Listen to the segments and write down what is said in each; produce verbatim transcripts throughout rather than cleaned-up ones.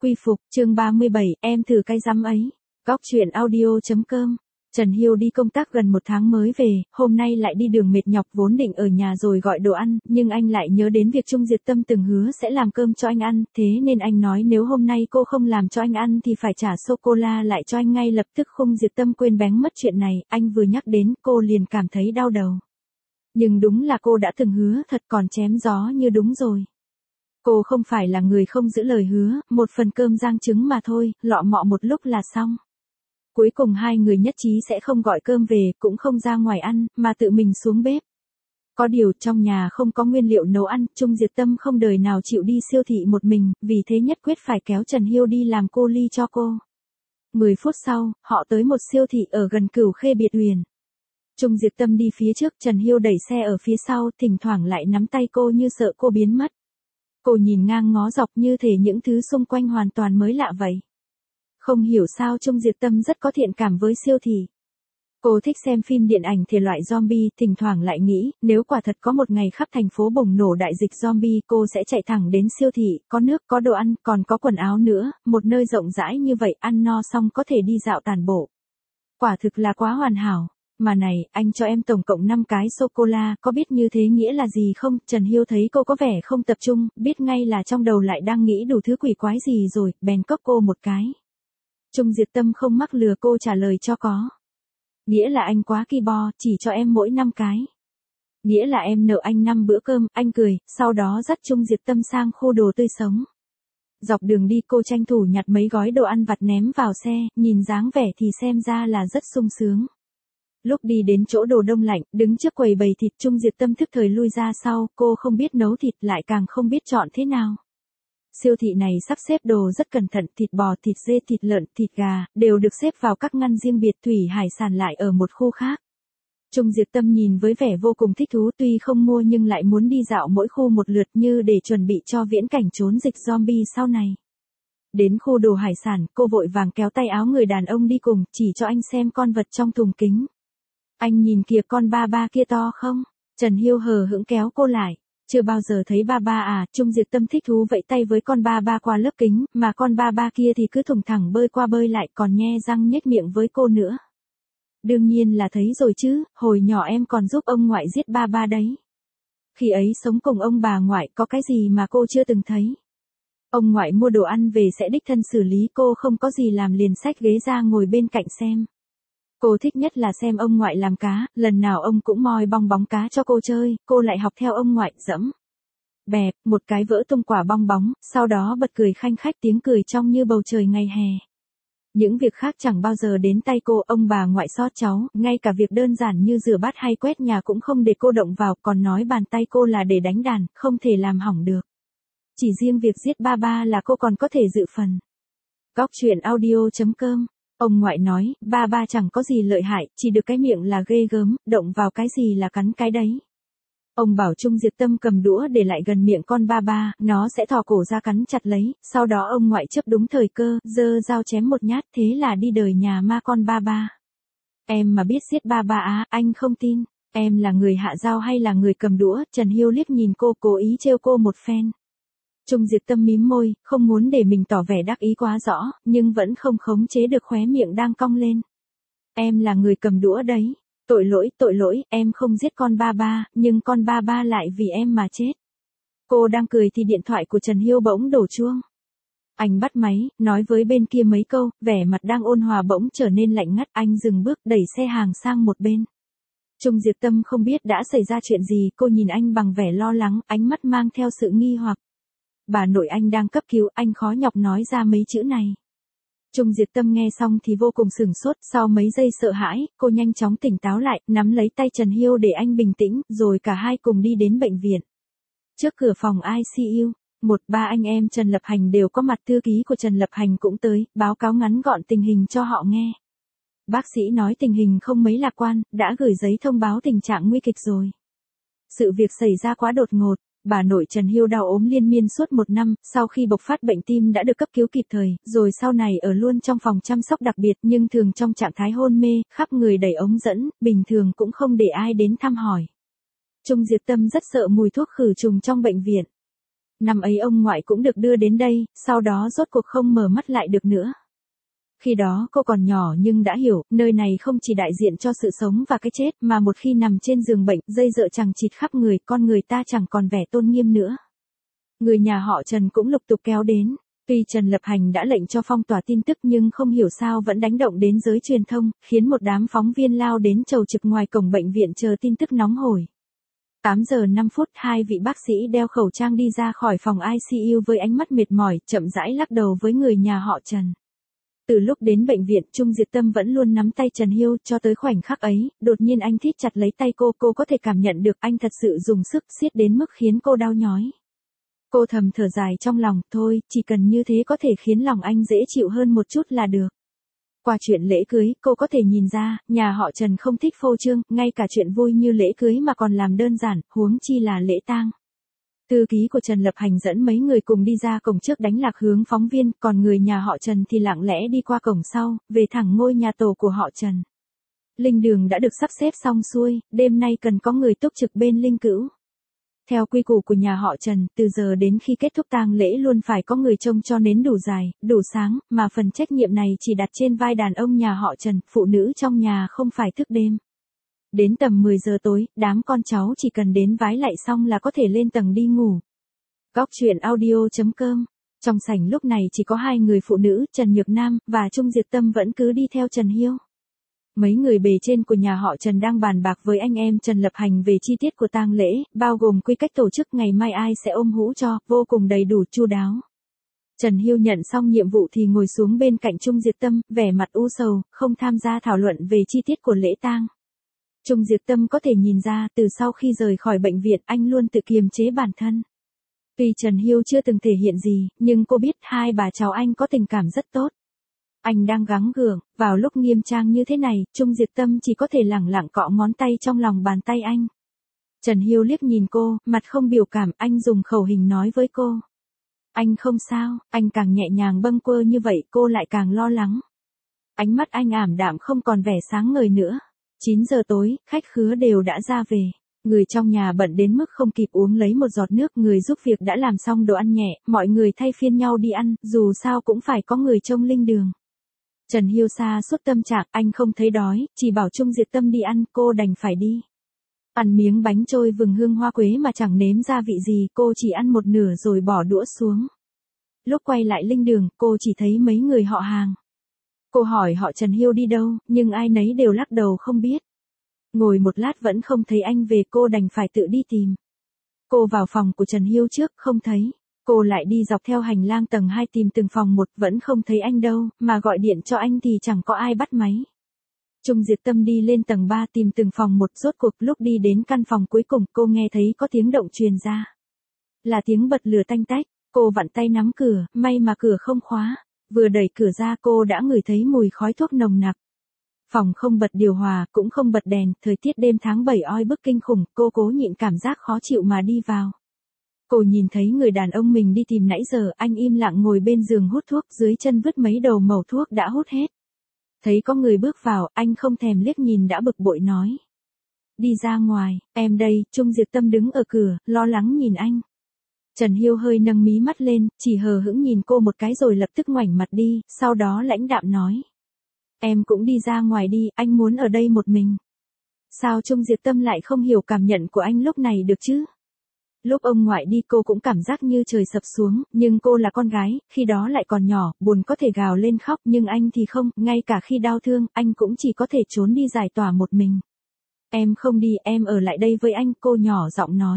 Quy phục, chương ba mươi bảy, em thử cái rắm ấy. Góc truyện audio chấm com. Trần Hiêu đi công tác gần một tháng mới về, hôm nay lại đi đường mệt nhọc vốn định ở nhà rồi gọi đồ ăn, nhưng anh lại nhớ đến việc Trung Diệt Tâm từng hứa sẽ làm cơm cho anh ăn, thế nên anh nói nếu hôm nay cô không làm cho anh ăn thì phải trả sô-cô-la lại cho anh ngay lập tức. Không, Diệt Tâm quên bén mất chuyện này, anh vừa nhắc đến cô liền cảm thấy đau đầu. Nhưng đúng là cô đã từng hứa thật, còn chém gió như đúng rồi. Cô không phải là người không giữ lời hứa, một phần cơm rang trứng mà thôi, lọ mọ một lúc là xong. Cuối cùng hai người nhất trí sẽ không gọi cơm về, cũng không ra ngoài ăn, mà tự mình xuống bếp. Có điều trong nhà không có nguyên liệu nấu ăn, Trung Diệt Tâm không đời nào chịu đi siêu thị một mình, vì thế nhất quyết phải kéo Trần Hiêu đi làm cô ly cho cô. Mười phút sau, họ tới một siêu thị ở gần Cửu Khê Biệt Uyển. Trung Diệt Tâm đi phía trước, Trần Hiêu đẩy xe ở phía sau, thỉnh thoảng lại nắm tay cô như sợ cô biến mất. Cô nhìn ngang ngó dọc như thể những thứ xung quanh hoàn toàn mới lạ vậy. Không hiểu sao Trung Diệt Tâm rất có thiện cảm với siêu thị. Cô thích xem phim điện ảnh thể loại zombie, thỉnh thoảng lại nghĩ, nếu quả thật có một ngày khắp thành phố bùng nổ đại dịch zombie, cô sẽ chạy thẳng đến siêu thị, có nước, có đồ ăn, còn có quần áo nữa, một nơi rộng rãi như vậy, ăn no xong có thể đi dạo tản bộ. Quả thực là quá hoàn hảo. Mà này, anh cho em tổng cộng năm cái sô-cô-la, có biết như thế nghĩa là gì không? Trần Hiêu thấy cô có vẻ không tập trung, biết ngay là trong đầu lại đang nghĩ đủ thứ quỷ quái gì rồi, bèn cốc cô một cái. Trung Diệt Tâm không mắc lừa cô trả lời cho có. Nghĩa là anh quá ki bo, chỉ cho em mỗi năm cái. Nghĩa là em nợ anh năm bữa cơm, anh cười, sau đó dắt Trung Diệt Tâm sang khu đồ tươi sống. Dọc đường đi cô tranh thủ nhặt mấy gói đồ ăn vặt ném vào xe, nhìn dáng vẻ thì xem ra là rất sung sướng. Lúc đi đến chỗ đồ đông lạnh, đứng trước quầy bày thịt, Trung Diệt Tâm thức thời lui ra sau, cô không biết nấu thịt lại càng không biết chọn thế nào. Siêu thị này sắp xếp đồ rất cẩn thận, thịt bò, thịt dê, thịt lợn, thịt gà, đều được xếp vào các ngăn riêng biệt, thủy hải sản lại ở một khu khác. Trung Diệt Tâm nhìn với vẻ vô cùng thích thú, tuy không mua nhưng lại muốn đi dạo mỗi khu một lượt như để chuẩn bị cho viễn cảnh trốn dịch zombie sau này. Đến khu đồ hải sản, cô vội vàng kéo tay áo người đàn ông đi cùng, chỉ cho anh xem con vật trong thùng kính. Anh nhìn kìa, con ba ba kia to không? Trần Hiêu hờ hững kéo cô lại. Chưa bao giờ thấy ba ba à? Trung Diệt Tâm thích thú vẫy tay với con ba ba qua lớp kính, mà con ba ba kia thì cứ thủng thẳng bơi qua bơi lại, còn nhe răng nhếch miệng với cô nữa. Đương nhiên là thấy rồi chứ, hồi nhỏ em còn giúp ông ngoại giết ba ba đấy. Khi ấy sống cùng ông bà ngoại, có cái gì mà cô chưa từng thấy. Ông ngoại mua đồ ăn về sẽ đích thân xử lý, cô không có gì làm liền xách ghế ra ngồi bên cạnh xem. Cô thích nhất là xem ông ngoại làm cá, lần nào ông cũng moi bong bóng cá cho cô chơi, cô lại học theo ông ngoại, dẫm. Bẹp, một cái vỡ tung quả bong bóng, sau đó bật cười khanh khách, tiếng cười trong như bầu trời ngày hè. Những việc khác chẳng bao giờ đến tay cô, ông bà ngoại xót cháu, ngay cả việc đơn giản như rửa bát hay quét nhà cũng không để cô động vào, còn nói bàn tay cô là để đánh đàn, không thể làm hỏng được. Chỉ riêng việc giết ba ba là cô còn có thể dự phần. Góc truyện audio chấm com. Ông ngoại nói, ba ba chẳng có gì lợi hại, chỉ được cái miệng là ghê gớm, động vào cái gì là cắn cái đấy. Ông bảo Trung Diệt Tâm cầm đũa để lại gần miệng con ba ba, nó sẽ thò cổ ra cắn chặt lấy, sau đó ông ngoại chớp đúng thời cơ, giơ dao chém một nhát, thế là đi đời nhà ma con ba ba. Em mà biết giết ba ba á, anh không tin, em là người hạ dao hay là người cầm đũa? Trần Hiêu liếc nhìn cô, cố ý trêu cô một phen. Trung Diệt Tâm mím môi, không muốn để mình tỏ vẻ đắc ý quá rõ, nhưng vẫn không khống chế được khóe miệng đang cong lên. Em là người cầm đũa đấy. Tội lỗi, tội lỗi, em không giết con ba ba, nhưng con ba ba lại vì em mà chết. Cô đang cười thì điện thoại của Trần Hiêu bỗng đổ chuông. Anh bắt máy, nói với bên kia mấy câu, vẻ mặt đang ôn hòa bỗng trở nên lạnh ngắt, anh dừng bước, đẩy xe hàng sang một bên. Trung Diệt Tâm không biết đã xảy ra chuyện gì, cô nhìn anh bằng vẻ lo lắng, ánh mắt mang theo sự nghi hoặc. Bà nội anh đang cấp cứu, anh khó nhọc nói ra mấy chữ này. Trung Diệt Tâm nghe xong thì vô cùng sửng sốt, sau mấy giây sợ hãi, cô nhanh chóng tỉnh táo lại, nắm lấy tay Trần Hiêu để anh bình tĩnh, rồi cả hai cùng đi đến bệnh viện. Trước cửa phòng i xê u, một ba anh em Trần Lập Hành đều có mặt, thư ký của Trần Lập Hành cũng tới, báo cáo ngắn gọn tình hình cho họ nghe. Bác sĩ nói tình hình không mấy lạc quan, đã gửi giấy thông báo tình trạng nguy kịch rồi. Sự việc xảy ra quá đột ngột. Bà nội Trần Hiêu đau ốm liên miên suốt một năm, sau khi bộc phát bệnh tim đã được cấp cứu kịp thời, rồi sau này ở luôn trong phòng chăm sóc đặc biệt nhưng thường trong trạng thái hôn mê, khắp người đầy ống dẫn, bình thường cũng không để ai đến thăm hỏi. Trung Diệt Tâm rất sợ mùi thuốc khử trùng trong bệnh viện. Năm ấy ông ngoại cũng được đưa đến đây, sau đó rốt cuộc không mở mắt lại được nữa. Khi đó cô còn nhỏ nhưng đã hiểu, nơi này không chỉ đại diện cho sự sống và cái chết, mà một khi nằm trên giường bệnh, dây dợ chằng chịt khắp người, con người ta chẳng còn vẻ tôn nghiêm nữa. Người nhà họ Trần cũng lục tục kéo đến. Tuy Trần Lập Hành đã lệnh cho phong tỏa tin tức nhưng không hiểu sao vẫn đánh động đến giới truyền thông, khiến một đám phóng viên lao đến chầu trực ngoài cổng bệnh viện chờ tin tức nóng hổi. tám giờ năm phút, hai vị bác sĩ đeo khẩu trang đi ra khỏi phòng i xê u với ánh mắt mệt mỏi, chậm rãi lắc đầu với người nhà họ Trần. Từ lúc đến bệnh viện, Trung Diệt Tâm vẫn luôn nắm tay Trần Hiêu, cho tới khoảnh khắc ấy, đột nhiên anh thít chặt lấy tay cô, cô có thể cảm nhận được anh thật sự dùng sức siết đến mức khiến cô đau nhói. Cô thầm thở dài trong lòng, thôi, chỉ cần như thế có thể khiến lòng anh dễ chịu hơn một chút là được. Qua chuyện lễ cưới, cô có thể nhìn ra, nhà họ Trần không thích phô trương, ngay cả chuyện vui như lễ cưới mà còn làm đơn giản, huống chi là lễ tang. Thư ký của Trần Lập Hành dẫn mấy người cùng đi ra cổng trước đánh lạc hướng phóng viên, còn người nhà họ Trần thì lặng lẽ đi qua cổng sau, về thẳng ngôi nhà tổ của họ Trần. Linh đường đã được sắp xếp xong xuôi, đêm nay cần có người túc trực bên linh cữu. Theo quy củ của nhà họ Trần, từ giờ đến khi kết thúc tang lễ luôn phải có người trông cho nến đủ dài, đủ sáng, mà phần trách nhiệm này chỉ đặt trên vai đàn ông nhà họ Trần, phụ nữ trong nhà không phải thức đêm. Đến tầm mười giờ tối, đám con cháu chỉ cần đến vái lạy xong là có thể lên tầng đi ngủ. Góc truyện audio chấm com. Trong sảnh lúc này chỉ có hai người phụ nữ, Trần Nhược Nam và Trung Diệt Tâm vẫn cứ đi theo Trần Hiêu. Mấy người bề trên của nhà họ Trần đang bàn bạc với anh em Trần Lập Hành về chi tiết của tang lễ, bao gồm quy cách tổ chức ngày mai ai sẽ ôm hũ cho, vô cùng đầy đủ chu đáo. Trần Hiêu nhận xong nhiệm vụ thì ngồi xuống bên cạnh Trung Diệt Tâm, vẻ mặt u sầu, không tham gia thảo luận về chi tiết của lễ tang. Trung Diệt Tâm có thể nhìn ra, từ sau khi rời khỏi bệnh viện anh luôn tự kiềm chế bản thân. Tuy Trần Hiêu chưa từng thể hiện gì, nhưng cô biết hai bà cháu anh có tình cảm rất tốt. Anh đang gắng gượng, vào lúc nghiêm trang như thế này, Trung Diệt Tâm chỉ có thể lẳng lặng cọ ngón tay trong lòng bàn tay anh. Trần Hiêu liếc nhìn cô, mặt không biểu cảm, anh dùng khẩu hình nói với cô. Anh không sao, anh càng nhẹ nhàng bâng quơ như vậy cô lại càng lo lắng. Ánh mắt anh ảm đạm không còn vẻ sáng ngời nữa. chín giờ tối, khách khứa đều đã ra về. Người trong nhà bận đến mức không kịp uống lấy một giọt nước, người giúp việc đã làm xong đồ ăn nhẹ, mọi người thay phiên nhau đi ăn, dù sao cũng phải có người trông linh đường. Trần Hiêu xa suốt tâm trạng, anh không thấy đói, chỉ bảo Trung Diệt Tâm đi ăn, cô đành phải đi. Ăn miếng bánh trôi vừng hương hoa quế mà chẳng nếm gia vị gì, cô chỉ ăn một nửa rồi bỏ đũa xuống. Lúc quay lại linh đường, cô chỉ thấy mấy người họ hàng. Cô hỏi họ Trần Hiêu đi đâu, nhưng ai nấy đều lắc đầu không biết. Ngồi một lát vẫn không thấy anh về, cô đành phải tự đi tìm. Cô vào phòng của Trần Hiêu trước, không thấy. Cô lại đi dọc theo hành lang tầng hai tìm từng phòng một, vẫn không thấy anh đâu, mà gọi điện cho anh thì chẳng có ai bắt máy. Trung Diệt Tâm đi lên tầng ba tìm từng phòng một, rốt cuộc lúc đi đến căn phòng cuối cùng, cô nghe thấy có tiếng động truyền ra. Là tiếng bật lửa tanh tách, cô vặn tay nắm cửa, may mà cửa không khóa. Vừa đẩy cửa ra cô đã ngửi thấy mùi khói thuốc nồng nặc. Phòng không bật điều hòa, cũng không bật đèn, thời tiết đêm tháng bảy oi bức kinh khủng, cô cố nhịn cảm giác khó chịu mà đi vào. Cô nhìn thấy người đàn ông mình đi tìm nãy giờ, anh im lặng ngồi bên giường hút thuốc, dưới chân vứt mấy đầu mẩu thuốc đã hút hết. Thấy có người bước vào, anh không thèm liếc nhìn đã bực bội nói. Đi ra ngoài, em đây. Trung Diệt Tâm đứng ở cửa, lo lắng nhìn anh. Trần Hiêu hơi nâng mí mắt lên, chỉ hờ hững nhìn cô một cái rồi lập tức ngoảnh mặt đi, sau đó lãnh đạm nói. Em cũng đi ra ngoài đi, anh muốn ở đây một mình. Sao Trung Diệt Tâm lại không hiểu cảm nhận của anh lúc này được chứ? Lúc ông ngoại đi cô cũng cảm giác như trời sập xuống, nhưng cô là con gái, khi đó lại còn nhỏ, buồn có thể gào lên khóc, nhưng anh thì không, ngay cả khi đau thương, anh cũng chỉ có thể trốn đi giải tỏa một mình. Em không đi, em ở lại đây với anh, cô nhỏ giọng nói.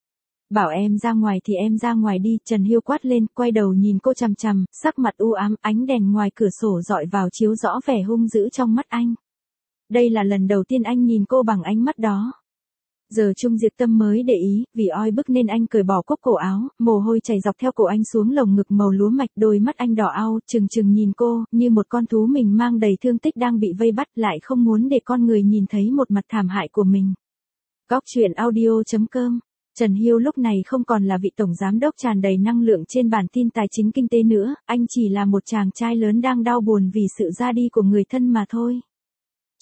Bảo em ra ngoài thì em ra ngoài đi, Trần Hiêu quát lên, quay đầu nhìn cô chằm chằm, sắc mặt u ám, ánh đèn ngoài cửa sổ dọi vào chiếu rõ vẻ hung dữ trong mắt anh. Đây là lần đầu tiên anh nhìn cô bằng ánh mắt đó. Giờ Trung Diệt Tâm mới để ý, vì oi bức nên anh cởi bỏ cúc cổ áo, mồ hôi chảy dọc theo cổ anh xuống lồng ngực màu lúa mạch, đôi mắt anh đỏ au, trừng trừng nhìn cô, như một con thú mình mang đầy thương tích đang bị vây bắt, lại không muốn để con người nhìn thấy một mặt thảm hại của mình. Góc truyện audio chấm com. Trần Hiêu lúc này không còn là vị tổng giám đốc tràn đầy năng lượng trên bản tin tài chính kinh tế nữa, anh chỉ là một chàng trai lớn đang đau buồn vì sự ra đi của người thân mà thôi.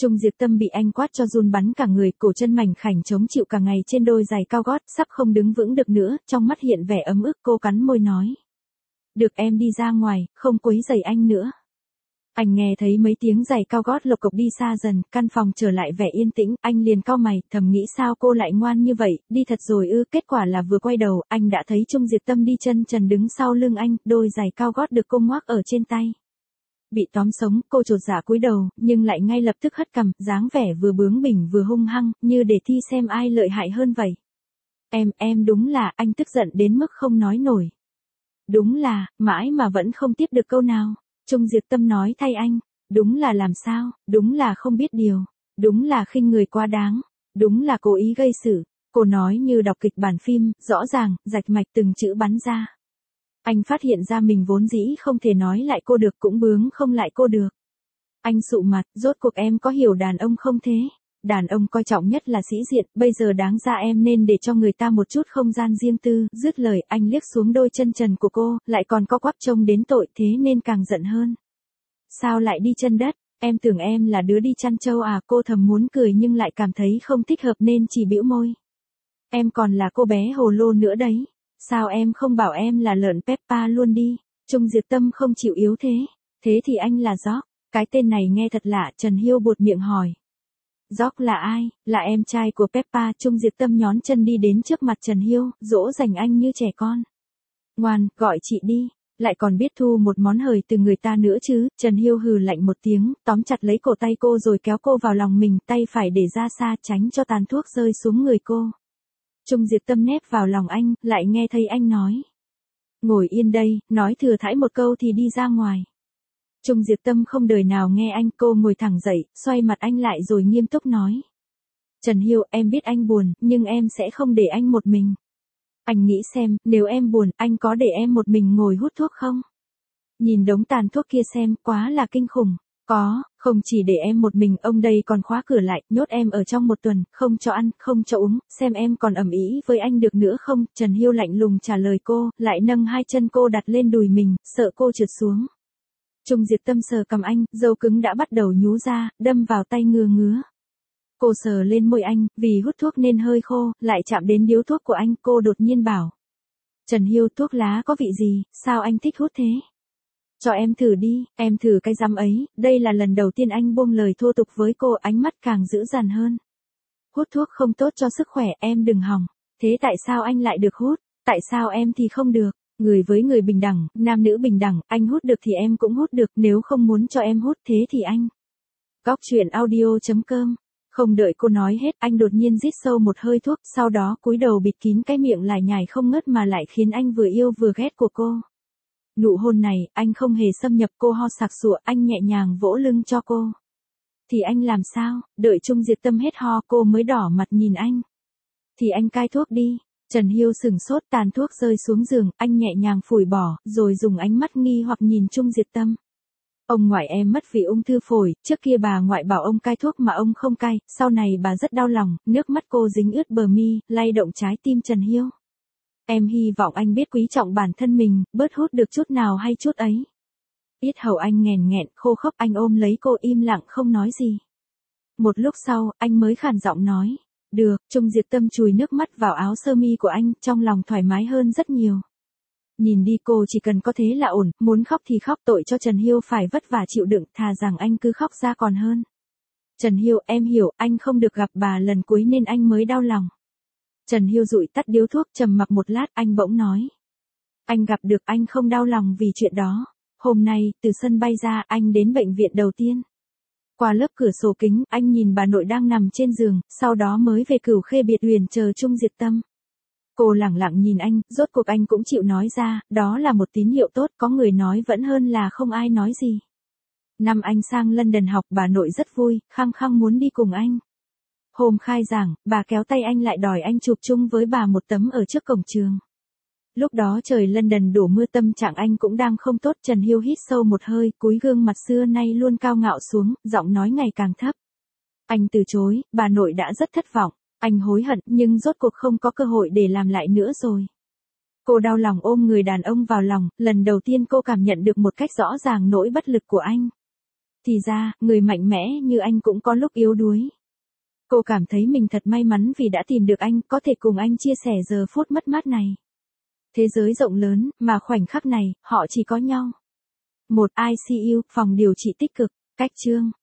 Trung Diệp Tâm bị anh quát cho run bắn cả người, cổ chân mảnh khảnh chống chịu cả ngày trên đôi giày cao gót, sắp không đứng vững được nữa, trong mắt hiện vẻ ấm ức, cô cắn môi nói. Được, em đi ra ngoài, không quấy rầy anh nữa. Anh nghe thấy mấy tiếng giày cao gót lộc cộc đi xa dần, căn phòng trở lại vẻ yên tĩnh, anh liền cau mày, thầm nghĩ sao cô lại ngoan như vậy, đi thật rồi ư, kết quả là vừa quay đầu, anh đã thấy Trung Diệp Tâm đi chân trần đứng sau lưng anh, đôi giày cao gót được cô ngoác ở trên tay. Bị tóm sống, cô chột dạ cúi đầu, nhưng lại ngay lập tức hất cằm, dáng vẻ vừa bướng bỉnh vừa hung hăng, như để thi xem ai lợi hại hơn vậy. Em, em đúng là, anh tức giận đến mức không nói nổi. Đúng là, mãi mà vẫn không tiếp được câu nào. Trung Diệp Tâm nói thay anh, đúng là làm sao, đúng là không biết điều, đúng là khinh người quá đáng, đúng là cố ý gây sự. Cô nói như đọc kịch bản phim, rõ ràng, rạch mạch từng chữ bắn ra. Anh phát hiện ra mình vốn dĩ không thể nói lại cô được, cũng bướng không lại cô được. Anh sụ mặt, rốt cuộc em có hiểu đàn ông không thế? Đàn ông coi trọng nhất là sĩ diện, bây giờ đáng ra em nên để cho người ta một chút không gian riêng tư. Dứt lời, anh liếc xuống đôi chân trần của cô, lại còn có quắp trông đến tội, thế nên càng giận hơn. Sao lại đi chân đất? Em tưởng em là đứa đi chăn trâu à? Cô thầm muốn cười nhưng lại cảm thấy không thích hợp nên chỉ bĩu môi. Em còn là cô bé hồ lô nữa đấy. Sao em không bảo em là lợn Peppa luôn đi? Trung Diệp Tâm không chịu yếu thế. Thế thì anh là George. Cái tên này nghe thật lạ, Trần Hiêu buột miệng hỏi. George là ai? Là em trai của Peppa. Trung Diệp Tâm nhón chân đi đến trước mặt Trần Hiêu, dỗ dành anh như trẻ con. Ngoan, gọi chị đi. Lại còn biết thu một món hời từ người ta nữa chứ. Trần Hiêu hừ lạnh một tiếng, tóm chặt lấy cổ tay cô rồi kéo cô vào lòng mình, tay phải để ra xa tránh cho tàn thuốc rơi xuống người cô. Trung Diệp Tâm nép vào lòng anh, lại nghe thấy anh nói. Ngồi yên đây, nói thừa thãi một câu thì đi ra ngoài. Trung Diệp Tâm không đời nào nghe anh, cô ngồi thẳng dậy, xoay mặt anh lại rồi nghiêm túc nói. Trần Hiêu, em biết anh buồn, nhưng em sẽ không để anh một mình. Anh nghĩ xem, nếu em buồn, anh có để em một mình ngồi hút thuốc không? Nhìn đống tàn thuốc kia xem, quá là kinh khủng. Có, không chỉ để em một mình, ông đây còn khóa cửa lại, nhốt em ở trong một tuần, không cho ăn, không cho uống, xem em còn ầm ĩ với anh được nữa không? Trần Hiêu lạnh lùng trả lời cô, lại nâng hai chân cô đặt lên đùi mình, sợ cô trượt xuống. Trung Diệp Tâm sờ cầm anh, râu cứng đã bắt đầu nhú ra, đâm vào tay ngứa ngứa. Cô sờ lên môi anh, vì hút thuốc nên hơi khô, lại chạm đến điếu thuốc của anh, cô đột nhiên bảo. Trần Hiêu, thuốc lá có vị gì, sao anh thích hút thế? Cho em thử đi, em thử cái rắm ấy. Đây là lần đầu tiên anh buông lời thô tục với cô, ánh mắt càng dữ dằn hơn. Hút thuốc không tốt cho sức khỏe, em đừng hòng. Thế tại sao anh lại được hút? Tại sao em thì không được? Người với người bình đẳng, nam nữ bình đẳng, anh hút được thì em cũng hút được, nếu không muốn cho em hút thế thì anh. Góc truyện audio chấm com. Không đợi cô nói hết, anh đột nhiên rít sâu một hơi thuốc, sau đó cúi đầu bịt kín cái miệng lải nhải không ngớt mà lại khiến anh vừa yêu vừa ghét của cô. Nụ hôn này, anh không hề xâm nhập, cô ho sặc sụa, anh nhẹ nhàng vỗ lưng cho cô. Thì anh làm sao? Đợi Trung Diệp Tâm hết ho cô mới đỏ mặt nhìn anh. Thì anh cai thuốc đi. Trần Hiêu sừng sốt, tàn thuốc rơi xuống giường, anh nhẹ nhàng phủi bỏ, rồi dùng ánh mắt nghi hoặc nhìn Trung Diệp Tâm. Ông ngoại em mất vì ung thư phổi, trước kia bà ngoại bảo ông cai thuốc mà ông không cai, sau này bà rất đau lòng, nước mắt cô dính ướt bờ mi, lay động trái tim Trần Hiêu. Em hy vọng anh biết quý trọng bản thân mình, bớt hút được chút nào hay chút ấy. Yết hầu anh nghèn nghẹn, khô khốc, anh ôm lấy cô im lặng không nói gì. Một lúc sau, anh mới khàn giọng nói. Được, Trung Diệp Tâm chùi nước mắt vào áo sơ mi của anh, trong lòng thoải mái hơn rất nhiều. Nhìn đi, cô chỉ cần có thế là ổn, muốn khóc thì khóc, tội cho Trần Hiêu phải vất vả chịu đựng, thà rằng anh cứ khóc ra còn hơn. Trần Hiêu, em hiểu, anh không được gặp bà lần cuối nên anh mới đau lòng. Trần Hiêu dụi tắt điếu thuốc, trầm mặc một lát, anh bỗng nói. Anh gặp được, anh không đau lòng vì chuyện đó. Hôm nay, từ sân bay ra, anh đến bệnh viện đầu tiên. Qua lớp cửa sổ kính, anh nhìn bà nội đang nằm trên giường, sau đó mới về Cửu Khê biệt uyển chờ Trung Diệp Tâm. Cô lẳng lặng nhìn anh, rốt cuộc anh cũng chịu nói ra, đó là một tín hiệu tốt, có người nói vẫn hơn là không ai nói gì. Năm anh sang London học, bà nội rất vui, khăng khăng muốn đi cùng anh. Hôm khai giảng, bà kéo tay anh lại đòi anh chụp chung với bà một tấm ở trước cổng trường. Lúc đó trời London đổ mưa, tâm trạng anh cũng đang không tốt. Trần Hiêu hít sâu một hơi, cúi gương mặt xưa nay luôn cao ngạo xuống, giọng nói ngày càng thấp. Anh từ chối, bà nội đã rất thất vọng. Anh hối hận, nhưng rốt cuộc không có cơ hội để làm lại nữa rồi. Cô đau lòng ôm người đàn ông vào lòng, lần đầu tiên cô cảm nhận được một cách rõ ràng nỗi bất lực của anh. Thì ra, người mạnh mẽ như anh cũng có lúc yếu đuối. Cô cảm thấy mình thật may mắn vì đã tìm được anh, có thể cùng anh chia sẻ giờ phút mất mát này. Thế giới rộng lớn, mà khoảnh khắc này, họ chỉ có nhau. Một i xê u, phòng điều trị tích cực, cách chương.